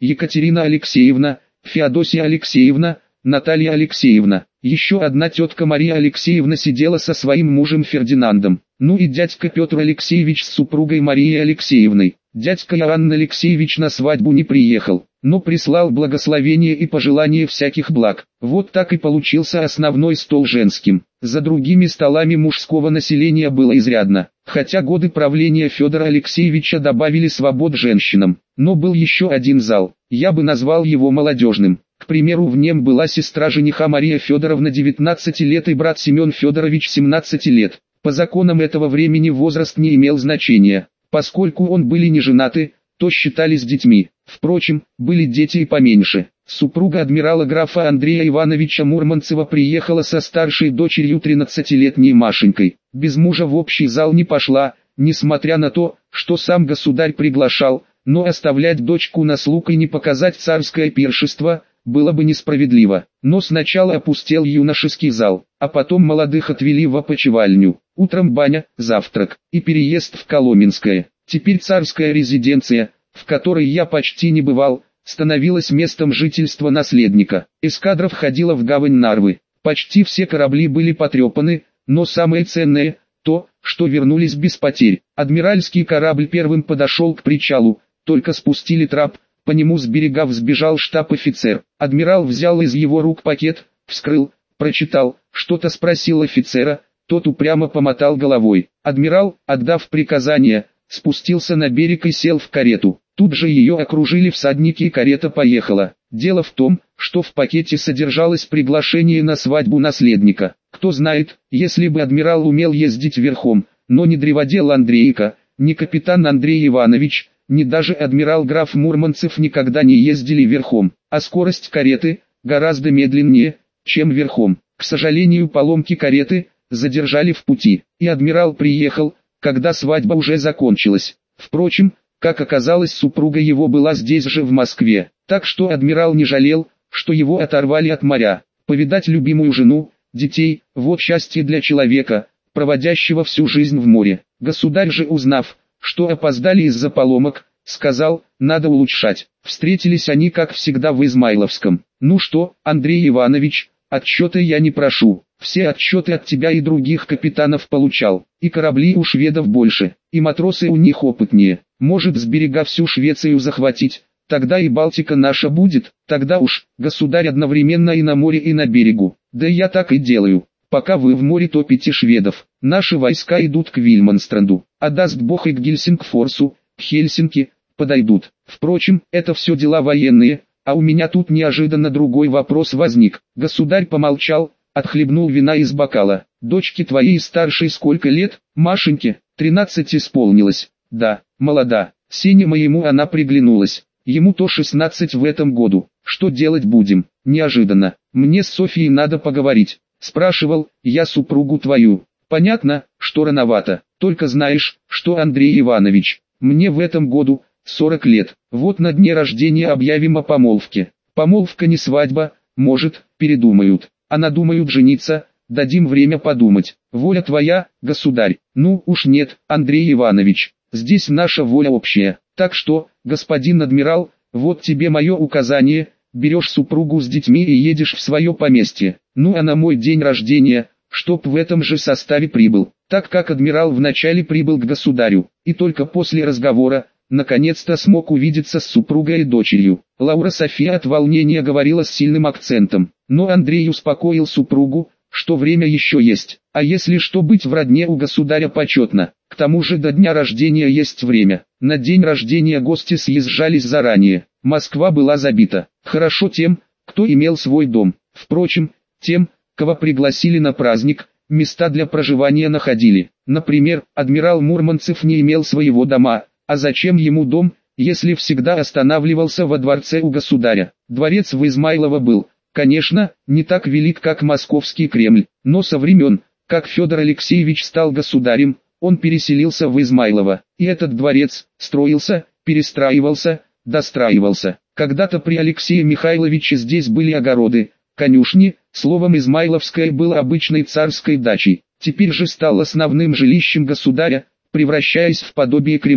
Екатерина Алексеевна, Феодосия Алексеевна, Наталья Алексеевна. Еще одна тетка Мария Алексеевна сидела со своим мужем Фердинандом. Ну и дядька Петр Алексеевич с супругой Марией Алексеевной. Дядька Иоанн Алексеевич на свадьбу не приехал, но прислал благословение и пожелания всяких благ. Вот так и получился основной стол женским. За другими столами мужского населения было изрядно, хотя годы правления Федора Алексеевича добавили свобод женщинам. Но был еще один зал, я бы назвал его молодежным. К примеру, в нем была сестра жениха Мария Федоровна 19 лет и брат Семен Федорович 17 лет. По законам этого времени возраст не имел значения, поскольку он были не женаты, то считались детьми. Впрочем, были дети и поменьше. Супруга адмирала графа Андрея Ивановича Мурманцева приехала со старшей дочерью 13-летней Машенькой. Без мужа в общий зал не пошла, несмотря на то, что сам государь приглашал, но оставлять дочку на слуг и не показать царское пиршество было бы несправедливо. Но сначала опустел юношеский зал, а потом молодых отвели в опочивальню. Утром баня, завтрак и переезд в Коломенское. Теперь царская резиденция, в которой я почти не бывал, становилась местом жительства наследника. Эскадра входила в гавань Нарвы. Почти все корабли были потрепаны, но самое ценное – то, что вернулись без потерь. Адмиральский корабль первым подошел к причалу, только спустили трап, по нему с берега взбежал штаб-офицер. Адмирал взял из его рук пакет, вскрыл, прочитал, что-то спросил офицера, тот упрямо помотал головой. Адмирал, отдав приказание, спустился на берег и сел в карету. Тут же ее окружили всадники и карета поехала. Дело в том, что в пакете содержалось приглашение на свадьбу наследника. Кто знает, если бы адмирал умел ездить верхом, но ни древодел Андрейка, ни капитан Андрей Иванович, ни даже адмирал граф Мурманцев никогда не ездили верхом, а скорость кареты гораздо медленнее, чем верхом. К сожалению, поломки кареты задержали в пути, и адмирал приехал, когда свадьба уже закончилась. Впрочем, как оказалось, супруга его была здесь же в Москве, так что адмирал не жалел, что его оторвали от моря. Повидать любимую жену, детей – вот счастье для человека, проводящего всю жизнь в море. Государь же, узнав, что опоздали из-за поломок, сказал, надо улучшать. Встретились они, как всегда, в Измайловском. Ну что, Андрей Иванович, отчеты я не прошу. Все отчеты от тебя и других капитанов получал. И корабли у шведов больше, и матросы у них опытнее. Может, с берега всю Швецию захватить, тогда и Балтика наша будет. Тогда уж, государь, одновременно и на море, и на берегу. Да я так и делаю. Пока вы в море топите шведов, наши войска идут к Вильманстранду, а даст бог и к Гельсингфорсу, Хельсинки, подойдут. Впрочем, это все дела военные, а у меня тут неожиданно другой вопрос возник. Государь помолчал, отхлебнул вина из бокала. Дочке твоей старшей сколько лет? Машеньке, 13 исполнилось. Да, молода. Сене моему она приглянулась. Ему то 16 в этом году. Что делать будем? Неожиданно. Мне с Софией надо поговорить. Спрашивал я супругу твою. Понятно, что рановато. Только знаешь, что Андрей Иванович, мне в этом году 40 лет. Вот на дне рождения объявим о помолвке. Помолвка не свадьба, может, передумают. А надумают жениться, дадим время подумать. Воля твоя, государь. Ну уж нет, Андрей Иванович. Здесь наша воля общая. Так что, господин адмирал, вот тебе мое указание. Берешь супругу с детьми и едешь в свое поместье. Ну а на мой день рождения, чтоб в этом же составе прибыл. Так как адмирал вначале прибыл к государю, и только после разговора, наконец-то смог увидеться с супругой и дочерью. Лаура София от волнения говорила с сильным акцентом, но Андрей успокоил супругу, что время еще есть. А если что, быть в родне у государя почетно. К тому же до дня рождения есть время. На день рождения гости съезжались заранее. Москва была забита. Хорошо тем, кто имел свой дом. Впрочем, тем, кого пригласили на праздник, места для проживания находили. Например, адмирал Мурманцев не имел своего дома, а зачем ему дом, если всегда останавливался во дворце у государя? Дворец в Измайлово был, конечно, не так велик, как московский Кремль, но со времен, как Федор Алексеевич стал государем, он переселился в Измайлово, и этот дворец строился, перестраивался, достраивался. Когда-то при Алексее Михайловиче здесь были огороды, конюшни, словом, Измайловское было обычной царской дачей, теперь же стал основным жилищем государя, превращаясь в подобие Кремля.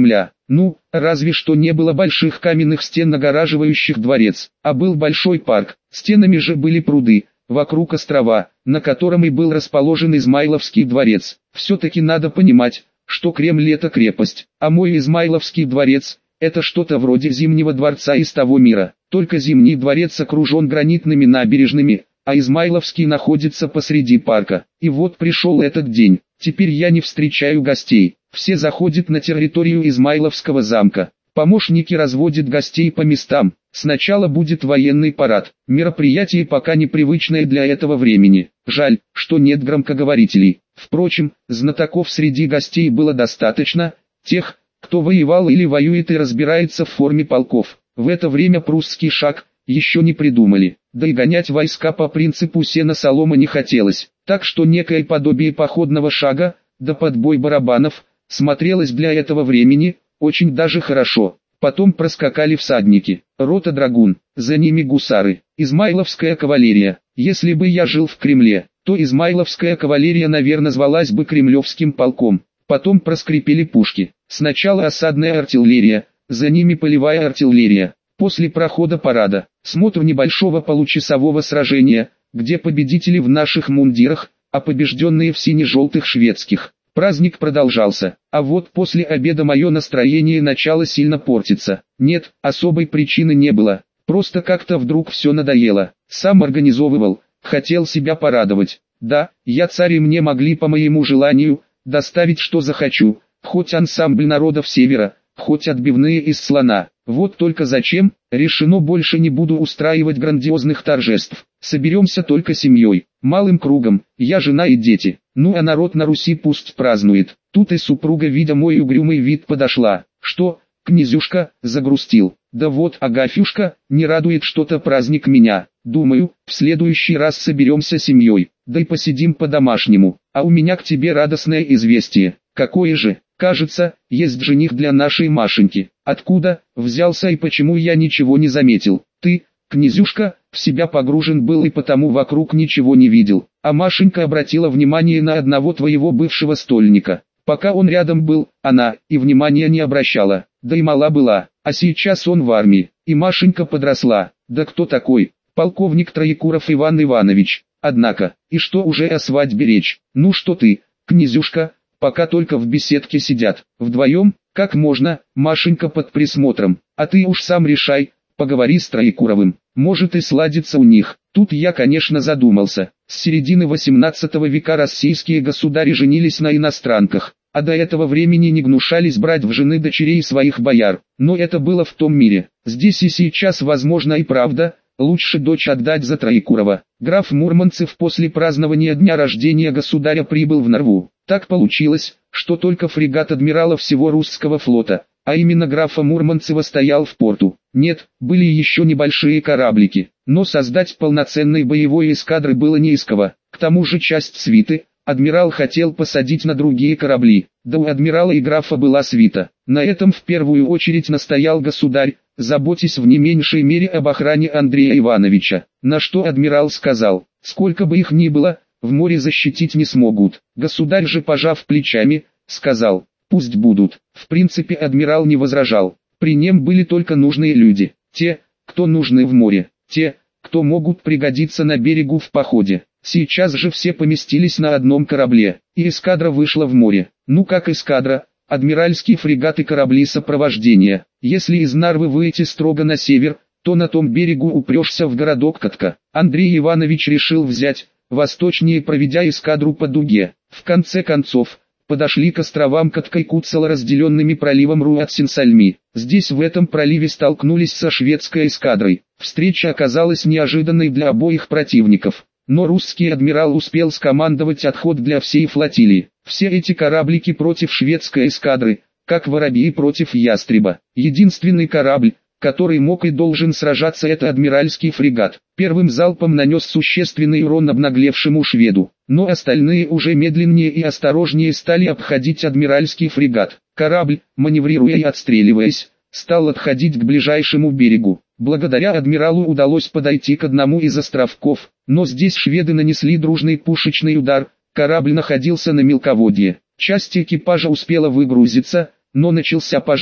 Ну, разве что не было больших каменных стен, огораживающих дворец, а был большой парк, стенами же были пруды, вокруг острова, на котором и был расположен Измайловский дворец. Все-таки надо понимать, что Кремль это крепость, а мой Измайловский дворец – это что-то вроде Зимнего дворца из того мира, только Зимний дворец окружен гранитными набережными, а Измайловский находится посреди парка. И вот пришел этот день, теперь я не встречаю гостей, все заходят на территорию Измайловского замка. Помощники разводят гостей по местам, сначала будет военный парад, мероприятие пока непривычное для этого времени, жаль, что нет громкоговорителей. Впрочем, знатоков среди гостей было достаточно, тех, кто воевал или воюет и разбирается в форме полков. В это время прусский шаг еще не придумали, да и гонять войска по принципу сена-солома не хотелось, так что некое подобие походного шага, да подбой барабанов, смотрелось для этого времени очень даже хорошо. Потом проскакали всадники, рота драгун, за ними гусары, Измайловская кавалерия. Если бы я жил в Кремле, то Измайловская кавалерия, наверное, звалась бы Кремлевским полком. Потом проскрипели пушки, сначала осадная артиллерия, за ними полевая артиллерия. После прохода парада, смотр небольшого получасового сражения, где победители в наших мундирах, а побежденные в сине-желтых шведских. Праздник продолжался, а вот после обеда мое настроение начало сильно портиться. Нет, особой причины не было, просто как-то вдруг все надоело. Сам организовывал, хотел себя порадовать. Да, я царь, и мне могли по моему желанию доставить что захочу, хоть ансамбль народов Севера, хоть отбивные из слона. Вот только зачем, решено, больше не буду устраивать грандиозных торжеств. Соберемся только семьей, малым кругом, я, жена и дети. Ну а народ на Руси пусть празднует. Тут и супруга, видя мой угрюмый вид, подошла. Что, князюшка, загрустил? Да вот, Агафюшка, не радует что-то праздник меня. Думаю, в следующий раз соберемся семьей, да и посидим по-домашнему. А у меня к тебе радостное известие. Какое же? Кажется, есть жених для нашей Машеньки. Откуда взялся и почему я ничего не заметил? Ты, князюшка, в себя погружен был и потому вокруг ничего не видел. А Машенька обратила внимание на одного твоего бывшего стольника. Пока он рядом был, она и внимания не обращала, да и мала была. А сейчас он в армии, и Машенька подросла. Да кто такой? Полковник Троекуров Иван Иванович. Однако, и что уже о свадьбе речь? Ну что ты, князюшка, пока только в беседке сидят, вдвоем, как можно, Машенька под присмотром, а ты уж сам решай, поговори с Троекуровым, может и сладится у них. Тут я, конечно, задумался. С середины 18 века российские государи женились на иностранках, а до этого времени не гнушались брать в жены дочерей своих бояр. Но это было в том мире. Здесь и сейчас возможно и правда, лучше дочь отдать за Троекурова. Граф Мурманцев после празднования дня рождения государя прибыл в Нарву. Так получилось, что только фрегат адмирала всего русского флота, а именно графа Мурманцева, стоял в порту. Нет, были еще небольшие кораблики, но создать полноценной боевой эскадры было не из кого. К тому же часть свиты адмирал хотел посадить на другие корабли, да у адмирала и графа была свита. На этом в первую очередь настоял государь, заботясь в не меньшей мере об охране Андрея Ивановича. На что адмирал сказал: сколько бы их ни было, в море защитить не смогут. Государь же, пожав плечами, сказал: пусть будут. В принципе, адмирал не возражал. При нем были только нужные люди, те, кто нужны в море, те, кто могут пригодиться на берегу в походе. Сейчас же все поместились на одном корабле, и эскадра вышла в море. Ну как эскадра? Адмиральские фрегаты, корабли сопровождения. Если из Нарвы выйти строго на север, то на том берегу упрешься в городок Катка. Андрей Иванович решил взять восточнее, проведя эскадру по дуге. В конце концов, подошли к островам Катка и Куцало, разделенными проливом Руатсин-Сальми. Здесь в этом проливе столкнулись со шведской эскадрой. Встреча оказалась неожиданной для обоих противников. Но русский адмирал успел скомандовать отход для всей флотилии. Все эти кораблики против шведской эскадры, как воробьи против ястреба. Единственный корабль, который мог и должен сражаться, это адмиральский фрегат. Первым залпом нанес существенный урон обнаглевшему шведу, но остальные уже медленнее и осторожнее стали обходить адмиральский фрегат. Корабль, маневрируя и отстреливаясь, стал отходить к ближайшему берегу. Благодаря адмиралу удалось подойти к одному из островков, но здесь шведы нанесли дружный пушечный удар, корабль находился на мелководье. Часть экипажа успела выгрузиться, но начался пожар,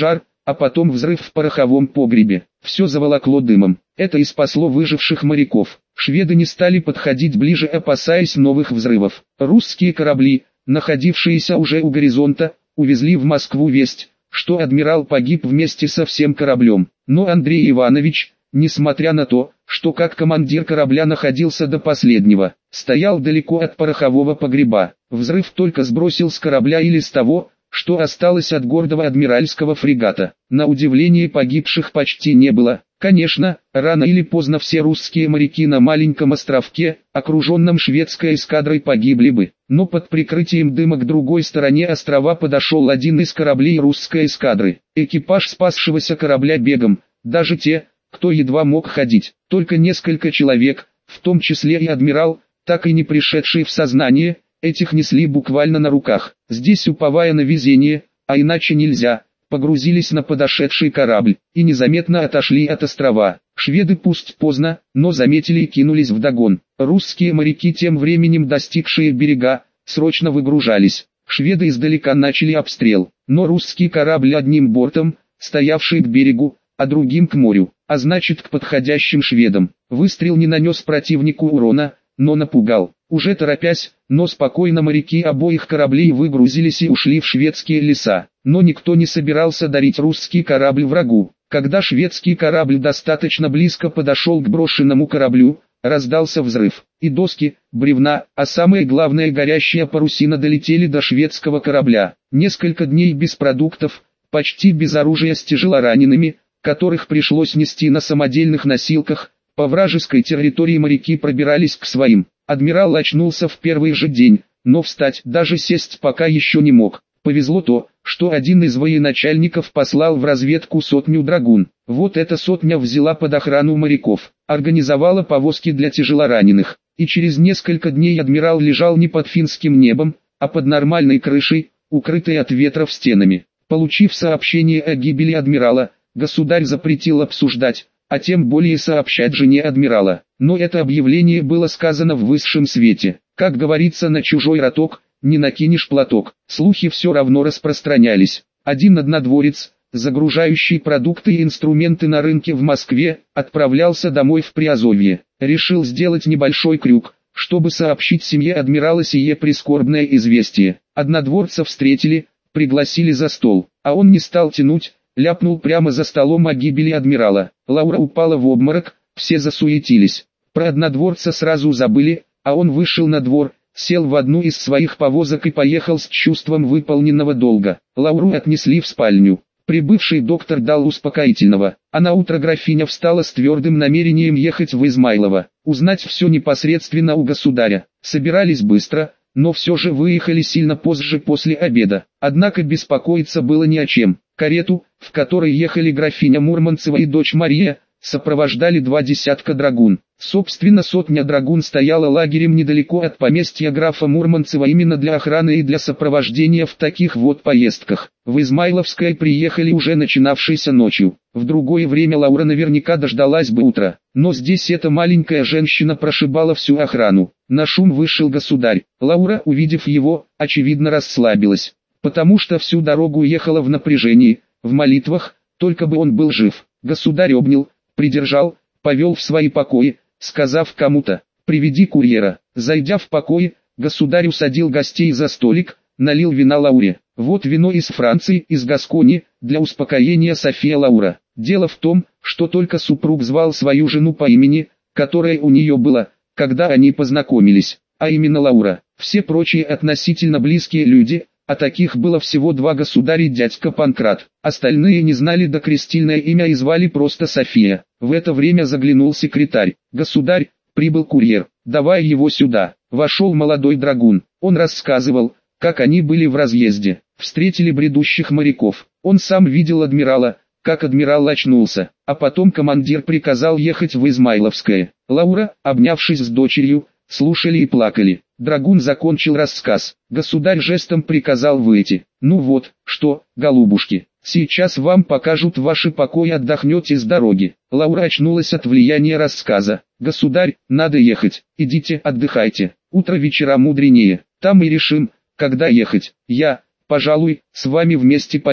а потом взрыв в пороховом погребе. Все заволокло дымом. Это и спасло выживших моряков. Шведы не стали подходить ближе, опасаясь новых взрывов. Русские корабли, находившиеся уже у горизонта, увезли в Москву весть, что адмирал погиб вместе со всем кораблем. Но Андрей Иванович, несмотря на то, что как командир корабля находился до последнего, стоял далеко от порохового погреба. Взрыв только сбросил с корабля или с того, что осталось от гордого адмиральского фрегата. На удивление погибших почти не было. Конечно, рано или поздно все русские моряки на маленьком островке, окруженном шведской эскадрой, погибли бы. Но под прикрытием дыма к другой стороне острова подошел один из кораблей русской эскадры. Экипаж спасшегося корабля бегом, даже те, кто едва мог ходить, только несколько человек, в том числе и адмирал, так и не пришедший в сознание, этих несли буквально на руках. Здесь, уповая на везение, а иначе нельзя, погрузились на подошедший корабль и незаметно отошли от острова. Шведы пусть поздно, но заметили и кинулись вдогон. Русские моряки, тем временем достигшие берега, срочно выгружались. Шведы издалека начали обстрел, но русский корабль одним бортом, стоявший к берегу, а другим к морю, а значит к подходящим шведам. Выстрел не нанес противнику урона, но напугал. Уже торопясь, но спокойно моряки обоих кораблей выгрузились и ушли в шведские леса. Но никто не собирался дарить русский корабль врагу. Когда шведский корабль достаточно близко подошел к брошенному кораблю, раздался взрыв, и доски, бревна, а самое главное горящая парусина долетели до шведского корабля. Несколько дней без продуктов, почти без оружия, с тяжелоранеными, которых пришлось нести на самодельных носилках, по вражеской территории моряки пробирались к своим. Адмирал очнулся в первый же день, но встать, даже сесть пока еще не мог. Повезло то, что один из военачальников послал в разведку 100 драгун. Вот эта 100 взяла под охрану моряков, организовала повозки для тяжелораненых, и через несколько дней адмирал лежал не под финским небом, а под нормальной крышей, укрытой от ветров стенами. Получив сообщение о гибели адмирала, государь запретил обсуждать, а тем более сообщать жене адмирала. Но это объявление было сказано в высшем свете. Как говорится, на чужой роток не накинешь платок. Слухи все равно распространялись. Один однодворец, загружающий продукты и инструменты на рынке в Москве, отправлялся домой в Приазовье. Решил сделать небольшой крюк, чтобы сообщить семье адмирала сие прискорбное известие. Однодворца встретили, пригласили за стол, а он не стал тянуть, ляпнул прямо за столом о гибели адмирала. Лаура упала в обморок, все засуетились. Про однодворца сразу забыли, а он вышел на двор, сел в одну из своих повозок и поехал с чувством выполненного долга. Лауру отнесли в спальню. Прибывший доктор дал успокоительного, а на утро графиня встала с твердым намерением ехать в Измайлово, узнать все непосредственно у государя. Собирались быстро, но все же выехали сильно позже, после обеда. Однако беспокоиться было не о чем. Карету, в которой ехали графиня Мурманцева и дочь Мария, сопровождали 2 десятка драгун. Собственно, 100 драгун стояла лагерем недалеко от поместья графа Мурманцева именно для охраны и для сопровождения в таких вот поездках. В Измайловское приехали уже начинавшейся ночью. В другое время Лаура наверняка дождалась бы утра, но здесь эта маленькая женщина прошибала всю охрану. На шум вышел государь. Лаура, увидев его, очевидно расслабилась, потому что всю дорогу ехала в напряжении, в молитвах, только бы он был жив. Государь обнял, придержал, повел в свои покои, сказав кому-то: «Приведи курьера». Зайдя в покои, государь усадил гостей за столик, налил вина Лауре. «Вот вино из Франции, из Гаскони, для успокоения София Лаура. Дело в том, что только супруг звал свою жену по имени, которое у нее было, когда они познакомились, а именно Лаура. Все прочие относительно близкие люди, а таких было всего 2: государь и дядька Панкрат. Остальные не знали докрестильное имя и звали просто София». В это время заглянул секретарь. «Государь, прибыл курьер, давай его сюда». Вошел молодой драгун. Он рассказывал, как они были в разъезде, встретили бредущих моряков. Он сам видел адмирала, как адмирал очнулся, а потом командир приказал ехать в Измайловское. Лаура, обнявшись с дочерью, слушали и плакали. Драгун закончил рассказ. Государь жестом приказал выйти. «Ну вот, что, голубушки, сейчас вам покажут ваши покои, отдохнете с дороги». Лаура очнулась от влияния рассказа. «Государь, надо ехать, идите отдыхайте, утро вечера мудренее, там и решим, когда ехать. Я, пожалуй, с вами вместе поеду».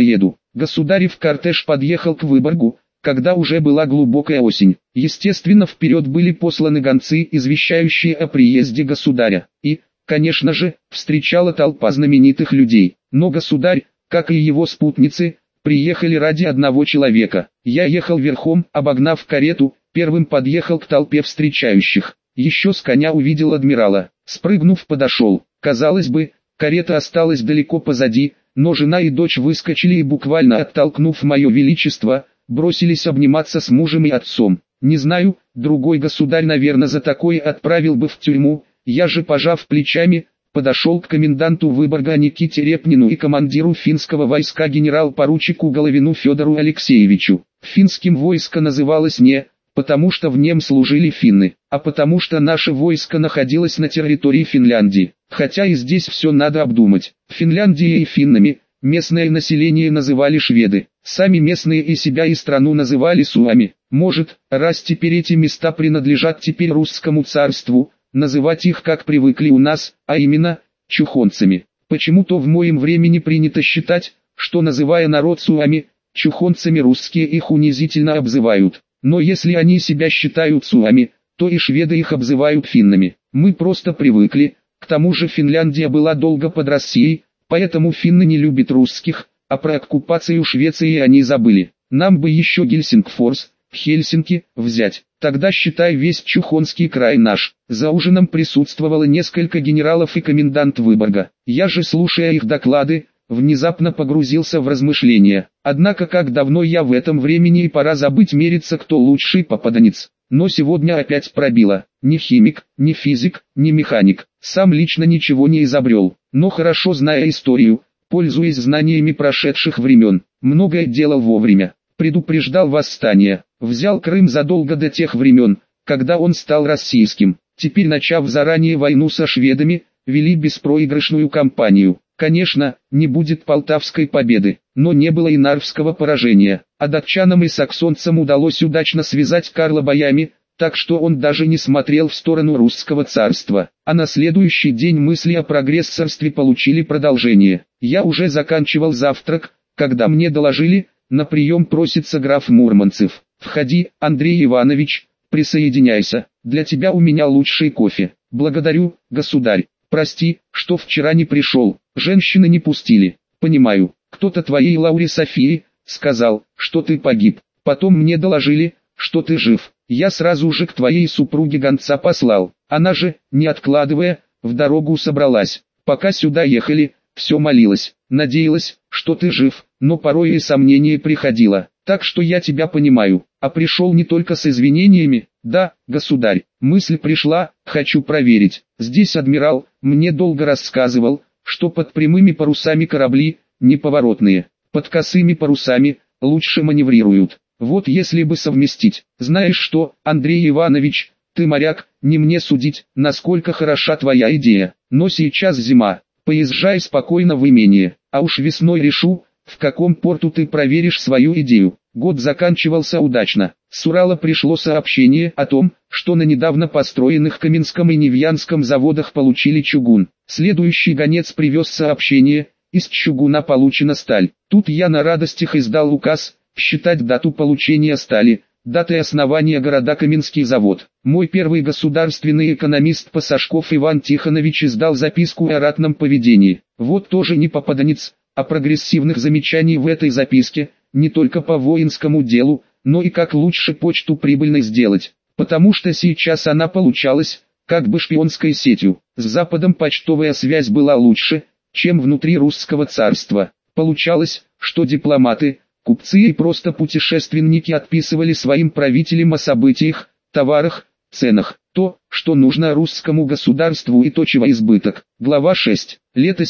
Государев кортеж подъехал к Выборгу, когда уже была глубокая осень. Естественно, вперед были посланы гонцы, извещающие о приезде государя. И, конечно же, встречала толпа знаменитых людей. Но государь, как и его спутницы, приехали ради одного человека. Я ехал верхом, обогнав карету, первым подъехал к толпе встречающих. Еще с коня увидел адмирала. Спрыгнув, подошел. Казалось бы, карета осталась далеко позади, но жена и дочь выскочили и, буквально оттолкнув мое величество, бросились обниматься с мужем и отцом. Не знаю, другой государь, наверное, за такое отправил бы в тюрьму. Я же, пожав плечами, подошел к коменданту Выборга Никите Репнину и командиру финского войска генерал-поручику Головину Федору Алексеевичу. Финским войско называлось не потому, что в нем служили финны, а потому, что наше войско находилось на территории Финляндии. Хотя и здесь все надо обдумать. Финляндией и финнами местное население называли шведы. Сами местные и себя и страну называли суами. Может, раз теперь эти места принадлежат теперь русскому царству, называть их как привыкли у нас, а именно, чухонцами. Почему-то в моем времени принято считать, что, называя народ суами, чухонцами, русские их унизительно обзывают. Но если они себя считают суами, то и шведы их обзывают финнами. Мы просто привыкли. К тому же Финляндия была долго под Россией, поэтому финны не любят русских, а про оккупацию Швеции они забыли. Нам бы еще Гельсингфорс, Хельсинки, взять. Тогда, считай, весь Чухонский край наш. За ужином присутствовало несколько генералов и комендант Выборга. Я же, слушая их доклады, внезапно погрузился в размышления. Однако, как давно я в этом времени, и пора забыть, мериться, кто лучший попаданец. Но сегодня опять пробило. Ни химик, ни физик, ни механик. Сам лично ничего не изобрел. Но хорошо зная историю, пользуясь знаниями прошедших времен, многое делал вовремя. Предупреждал восстание. Взял Крым задолго до тех времен, когда он стал российским. Теперь, начав заранее войну со шведами, вели беспроигрышную кампанию. Конечно, не будет Полтавской победы, но не было и Нарвского поражения. А датчанам и саксонцам удалось удачно связать Карла боями, так что он даже не смотрел в сторону русского царства. А на следующий день мысли о прогрессорстве получили продолжение. Я уже заканчивал завтрак, когда мне доложили: на прием просится граф Мурманцев. «Входи, Андрей Иванович, присоединяйся, для тебя у меня лучший кофе». «Благодарю, государь. Прости, что вчера не пришел, женщины не пустили». «Понимаю, кто-то твоей Лауре Софии сказал, что ты погиб. Потом мне доложили, что ты жив. Я сразу же к твоей супруге гонца послал. Она же, не откладывая, в дорогу собралась. Пока сюда ехали, все молилась, надеялась, что ты жив, но порой и сомнение приходило. Так что я тебя понимаю, а пришел не только с извинениями». «Да, государь, мысль пришла, хочу проверить. Здесь адмирал мне долго рассказывал, что под прямыми парусами корабли неповоротные, под косыми парусами лучше маневрируют. Вот если бы совместить. Знаешь что, Андрей Иванович, ты моряк, не мне судить, насколько хороша твоя идея. Но сейчас зима, поезжай спокойно в имение, а уж весной решу, в каком порту ты проверишь свою идею». Год заканчивался удачно. С Урала пришло сообщение о том, что на недавно построенных Каменском и Невьянском заводах получили чугун. Следующий гонец привез сообщение: из чугуна получена сталь. Тут я на радостях издал указ считать дату получения стали датой основания города Каменский завод. Мой первый государственный экономист Пасашков Иван Тихонович издал записку о ратном поведении. Вот тоже не попаданец, а прогрессивных замечаний в этой записке, не только по воинскому делу, но и как лучше почту прибыльной сделать, потому что сейчас она получалась, как бы шпионской сетью. С Западом почтовая связь была лучше, чем внутри русского царства. Получалось, что дипломаты, купцы и просто путешественники отписывали своим правителям о событиях, товарах, ценах, то, что нужно русскому государству и то, чего избыток. Глава 6. Лето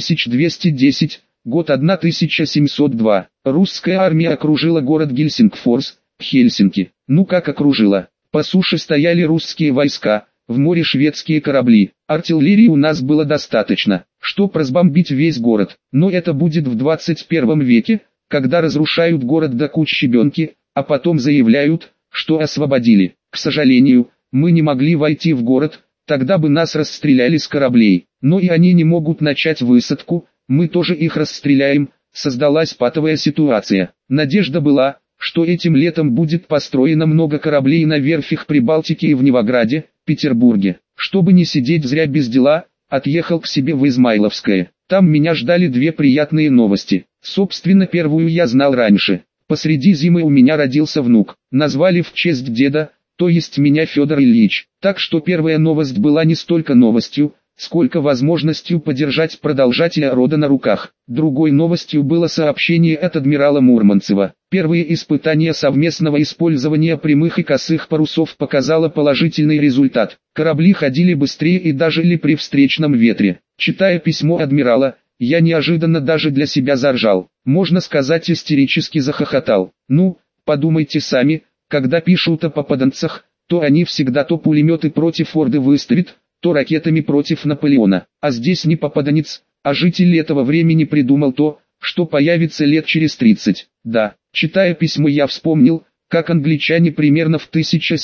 7210. Год 1702. Русская армия окружила город Гельсингфорс, Хельсинки. Ну как окружила? По суше стояли русские войска, в море шведские корабли. Артиллерии у нас было достаточно, чтобы разбомбить весь город. Но это будет в 21 веке, когда разрушают город до куч щебенки, а потом заявляют, что освободили. К сожалению, мы не могли войти в город, тогда бы нас расстреляли с кораблей. Но и они не могут начать высадку. Мы тоже их расстреляем, создалась патовая ситуация. Надежда была, что этим летом будет построено много кораблей на верфях Прибалтики и в Невограде, Петербурге. Чтобы не сидеть зря без дела, отъехал к себе в Измайловское. Там меня ждали две приятные новости. Собственно, первую я знал раньше. Посреди зимы у меня родился внук. Назвали в честь деда, то есть меня Федор Ильич. Так что первая новость была не столько новостью, сколько возможностью подержать продолжателя рода на руках. Другой новостью было сообщение от адмирала Мурманцева. Первые испытания совместного использования прямых и косых парусов показало положительный результат. Корабли ходили быстрее и даже ли при встречном ветре. Читая письмо адмирала, я неожиданно даже для себя заржал. Можно сказать, истерически захохотал. Ну, подумайте сами, когда пишут о попаданцах, то они всегда то пулеметы против Орды выставят, то ракетами против Наполеона. А здесь не попаданец, а житель этого времени придумал то, что появится лет через 30. Да, читая письмо, я вспомнил, как англичане примерно в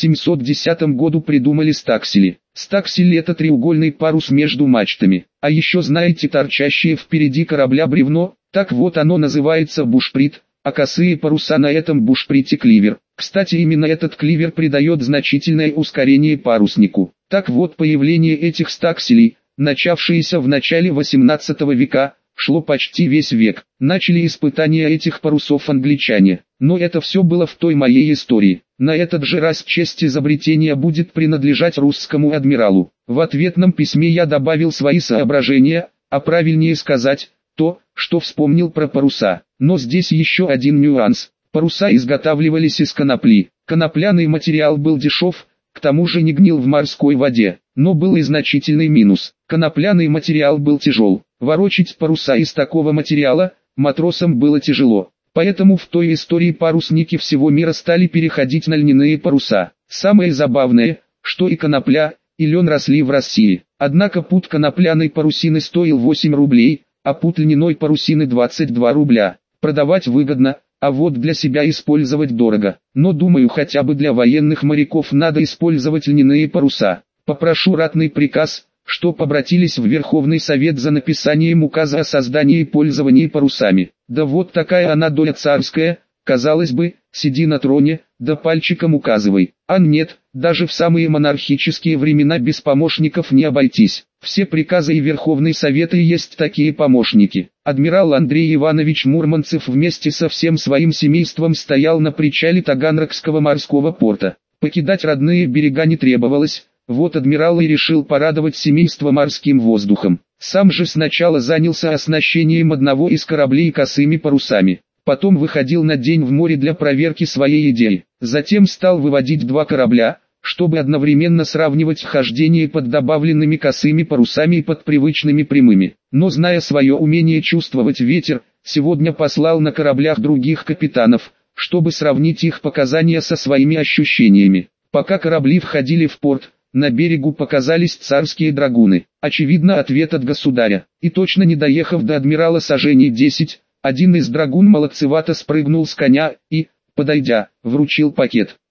1710 году придумали стаксели. Стаксель — это треугольный парус между мачтами. А еще знаете торчащее впереди корабля бревно? Так вот оно называется бушприт, а косые паруса на этом бушприте кливер. Кстати, именно этот кливер придает значительное ускорение паруснику. Так вот, появление этих стакселей, начавшееся в начале 18 века, шло почти весь век. Начали испытания этих парусов англичане. Но это все было в той моей истории. На этот же раз честь изобретения будет принадлежать русскому адмиралу. В ответном письме я добавил свои соображения, а правильнее сказать, то, что вспомнил про паруса. Но здесь еще один нюанс. Паруса изготавливались из конопли. Конопляный материал был дешев, к тому же не гнил в морской воде. Но был и значительный минус. Конопляный материал был тяжел. Ворочить паруса из такого материала матросам было тяжело. Поэтому в той истории парусники всего мира стали переходить на льняные паруса. Самое забавное, что и конопля, и лен росли в России. Однако пуд конопляной парусины стоил 8 рублей, а пуд льняной парусины 22 рубля. Продавать выгодно, а вот для себя использовать дорого. Но думаю, хотя бы для военных моряков надо использовать льняные паруса. Попрошу ратный приказ, чтоб обратились в Верховный Совет за написанием указа о создании и пользовании парусами. Да вот такая она доля царская, казалось бы, сиди на троне, да пальчиком указывай. А нет, даже в самые монархические времена без помощников не обойтись. Все приказы и Верховный Совет и есть такие помощники. Адмирал Андрей Иванович Мурманцев вместе со всем своим семейством стоял на причале Таганрогского морского порта. Покидать родные берега не требовалось. Вот адмирал и решил порадовать семейство морским воздухом. Сам же сначала занялся оснащением одного из кораблей косыми парусами. Потом выходил на день в море для проверки своей идеи. Затем стал выводить два корабля, чтобы одновременно сравнивать хождение под добавленными косыми парусами и под привычными прямыми. Но зная свое умение чувствовать ветер, сегодня послал на кораблях других капитанов, чтобы сравнить их показания со своими ощущениями. Пока корабли входили в порт, на берегу показались царские драгуны. Очевидно, ответ от государя. И точно не доехав до адмирала сажений 10, один из драгун молодцевато спрыгнул с коня и, подойдя, вручил пакет.